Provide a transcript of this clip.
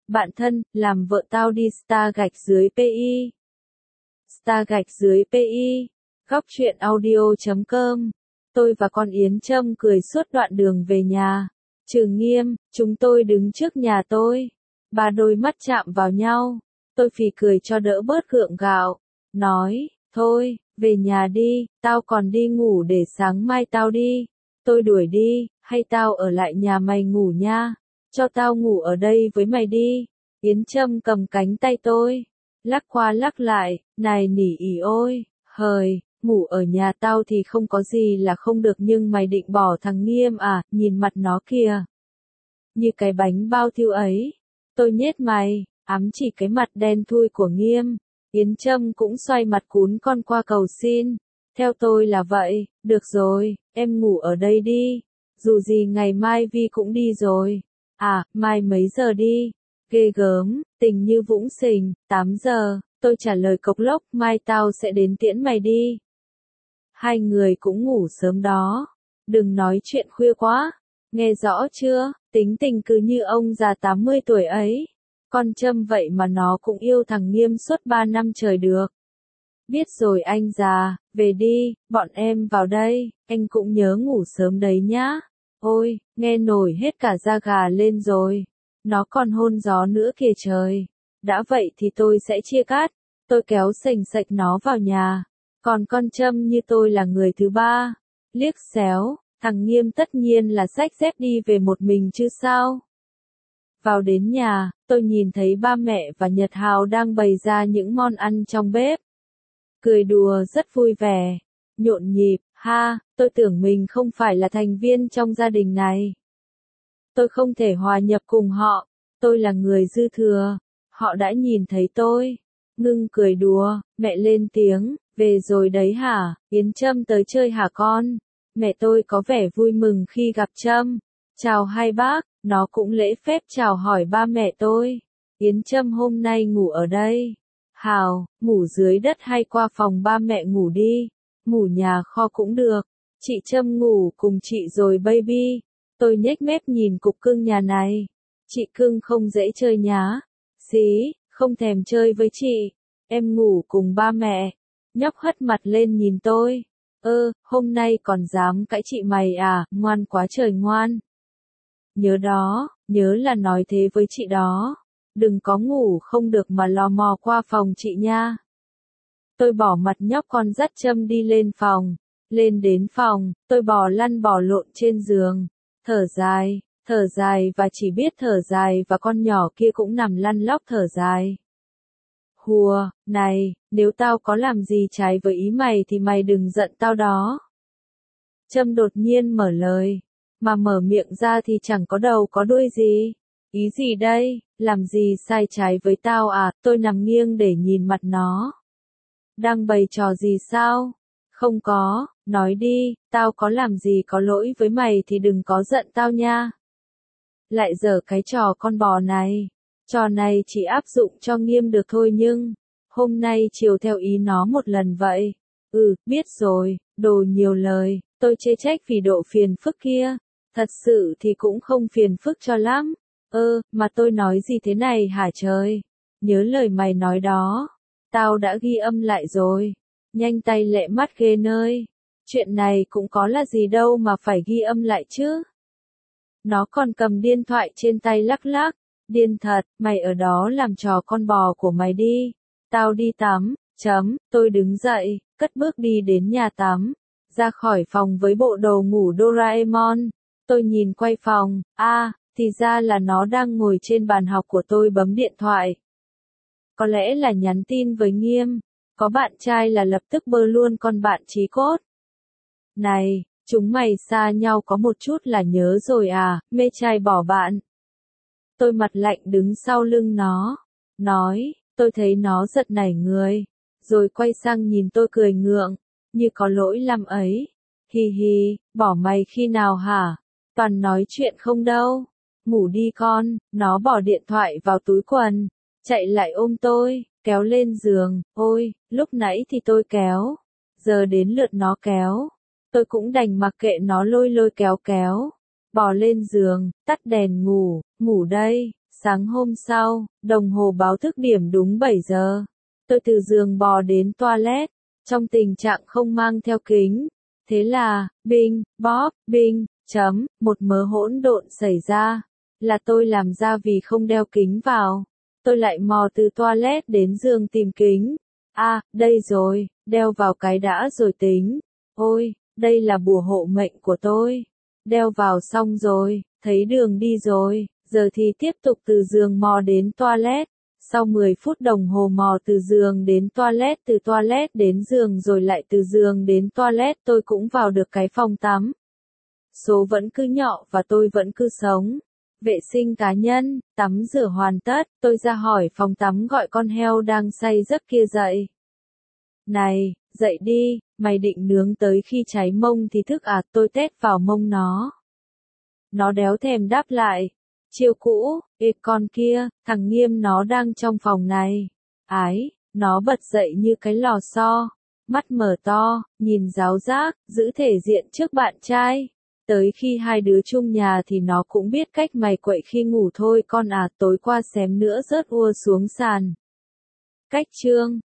Bạn thân, làm vợ tao đi star-pi. Star-pi. Góc truyện audio.com. Tôi và con Yến Trâm cười suốt đoạn đường về nhà. Trừ Nghiêm, chúng tôi đứng trước nhà tôi. Ba đôi mắt chạm vào nhau. Tôi phì cười cho đỡ bớt gượng gạo. Nói, thôi, về nhà đi, tao còn đi ngủ để sáng mai tao đi. Tôi đuổi đi, hay tao ở lại nhà mày ngủ nha. Cho tao ngủ ở đây với mày đi. Yến Trâm cầm cánh tay tôi. Lắc qua lắc lại, này nỉ ỉ ôi, hời, ngủ ở nhà tao thì không có gì là không được nhưng mày định bỏ thằng Nghiêm à, nhìn mặt nó kìa. Như cái bánh bao thiêu ấy. Tôi nhết mày, ám chỉ cái mặt đen thui của Nghiêm. Yến Trâm cũng xoay mặt cún con qua cầu xin. Theo tôi là vậy, được rồi, em ngủ ở đây đi. Dù gì ngày mai Vi cũng đi rồi. À, mai mấy giờ đi? Ghê gớm, tình như vũng sình, 8 giờ, tôi trả lời cộc lốc, mai tao sẽ đến tiễn mày đi. Hai người cũng ngủ sớm đó. Đừng nói chuyện khuya quá. Nghe rõ chưa, tính tình cứ như ông già 80 tuổi ấy. Con Trâm vậy mà nó cũng yêu thằng Nghiêm suốt 3 năm trời được. Biết rồi anh già, về đi, bọn em vào đây, anh cũng nhớ ngủ sớm đấy nhá. Ôi, nghe nổi hết cả da gà lên rồi. Nó còn hôn gió nữa kìa trời. Đã vậy thì tôi sẽ chia cắt. Tôi kéo sành sạch nó vào nhà. Còn con Trâm như tôi là người thứ ba. Liếc xéo, thằng Nghiêm tất nhiên là xách dép đi về một mình chứ sao. Vào đến nhà, tôi nhìn thấy ba mẹ và Nhật Hào đang bày ra những món ăn trong bếp. Cười đùa rất vui vẻ, nhộn nhịp, ha, tôi tưởng mình không phải là thành viên trong gia đình này. Tôi không thể hòa nhập cùng họ, tôi là người dư thừa, họ đã nhìn thấy tôi. Ngưng cười đùa, mẹ lên tiếng, về rồi đấy hả, Yến Trâm tới chơi hả con? Mẹ tôi có vẻ vui mừng khi gặp Trâm. Chào hai bác, nó cũng lễ phép chào hỏi ba mẹ tôi. Yến Trâm hôm nay ngủ ở đây. Hào, ngủ dưới đất hay qua phòng ba mẹ ngủ đi. Ngủ nhà kho cũng được. Chị Trâm ngủ cùng chị rồi baby. Tôi nhếch mép nhìn cục cưng nhà này. Chị cưng không dễ chơi nhá. Xí, không thèm chơi với chị. Em ngủ cùng ba mẹ. Nhóc hất mặt lên nhìn tôi. Hôm nay còn dám cãi chị mày à, ngoan quá trời ngoan. Nhớ đó, nhớ là nói thế với chị đó. Đừng có ngủ không được mà lò mò qua phòng chị nha. Tôi bỏ mặt nhóc con dắt Trâm đi lên phòng. Lên đến phòng, tôi bò lăn bò lộn trên giường. Thở dài và chỉ biết thở dài và con nhỏ kia cũng nằm lăn lóc thở dài. Hùa, này, nếu tao có làm gì trái với ý mày thì mày đừng giận tao đó. Trâm đột nhiên mở lời. Mà mở miệng ra thì chẳng có đầu có đuôi gì. Ý gì đây, làm gì sai trái với tao à, tôi nằm nghiêng để nhìn mặt nó. Đang bày trò gì sao? Không có, nói đi, tao có làm gì có lỗi với mày thì đừng có giận tao nha. Lại giở cái trò con bò này. Trò này chỉ áp dụng cho Nghiêm được thôi nhưng, hôm nay chiều theo ý nó một lần vậy. Biết rồi, đồ nhiều lời, tôi chê trách vì độ phiền phức kia. Thật sự thì cũng không phiền phức cho lắm. Mà tôi nói gì thế này hả trời? Nhớ lời mày nói đó. Tao đã ghi âm lại rồi. Nhanh tay lẹ mắt ghê nơi. Chuyện này cũng có là gì đâu mà phải ghi âm lại chứ. Nó còn cầm điện thoại trên tay lắc lắc. Điên thật, mày ở đó làm trò con bò của mày đi. Tao đi tắm, tôi đứng dậy, cất bước đi đến nhà tắm. Ra khỏi phòng với bộ đồ ngủ Doraemon. Tôi nhìn quay phòng, thì ra là nó đang ngồi trên bàn học của tôi bấm điện thoại. Có lẽ là nhắn tin với Nghiêm. Có bạn trai là lập tức bơ luôn con bạn chí cốt. Này, chúng mày xa nhau có một chút là nhớ rồi à, mê trai bỏ bạn. Tôi mặt lạnh đứng sau lưng nó. Nói, tôi thấy nó giật nảy người. Rồi quay sang nhìn tôi cười ngượng. Như có lỗi lắm ấy. Hi hi, bỏ mày khi nào hả? Toàn nói chuyện không đâu. Ngủ đi con, nó bỏ điện thoại vào túi quần. Chạy lại ôm tôi, kéo lên giường. Ôi, lúc nãy thì tôi kéo. Giờ đến lượt nó kéo. Tôi cũng đành mặc kệ nó lôi kéo. Bò lên giường, tắt đèn ngủ đây. Sáng hôm sau, đồng hồ báo thức điểm đúng 7 giờ. Tôi từ giường bò đến toilet, trong tình trạng không mang theo kính. Thế là, bing, bóp, bing, chấm, một mớ hỗn độn xảy ra. Là tôi làm ra vì không đeo kính vào. Tôi lại mò từ toilet đến giường tìm kính. À, đây rồi, đeo vào cái đã rồi tính. Ôi, đây là bùa hộ mệnh của tôi. Đeo vào xong rồi, thấy đường đi rồi, giờ thì tiếp tục từ giường mò đến toilet. Sau 10 phút đồng hồ mò từ giường đến toilet, từ toilet đến giường rồi lại từ giường đến toilet, tôi cũng vào được cái phòng tắm. Số vẫn cứ nhọ và tôi vẫn cứ sống. Vệ sinh cá nhân, tắm rửa hoàn tất, tôi ra hỏi phòng tắm gọi con heo đang say giấc kia dậy. Này, dậy đi, mày định nướng tới khi cháy mông thì thức à, tôi tét vào mông nó. Nó đéo thèm đáp lại. Chiêu cũ, ê con kia, thằng Nghiêm nó đang trong phòng này. Ái, nó bật dậy như cái lò xo. Mắt mở to, nhìn giáo giác, giữ thể diện trước bạn trai. Tới khi hai đứa chung nhà thì nó cũng biết cách mày quậy khi ngủ thôi con à, tối qua xém nữa rớt ua xuống sàn. Cách chương